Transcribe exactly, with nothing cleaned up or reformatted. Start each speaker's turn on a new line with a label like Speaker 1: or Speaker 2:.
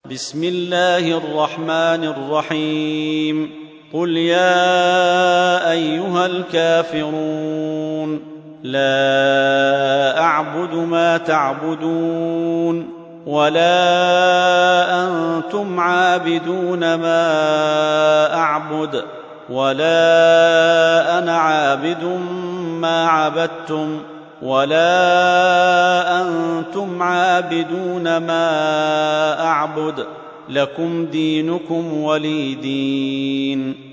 Speaker 1: بسم الله الرحمن الرحيم قل يا أيها الكافرون لا أعبد ما تعبدون ولا أنتم عابدون ما أعبد ولا أنا عابد ما عبدتم ولا أنتم عابدون ما أعبد لكم دينكم ولي دين.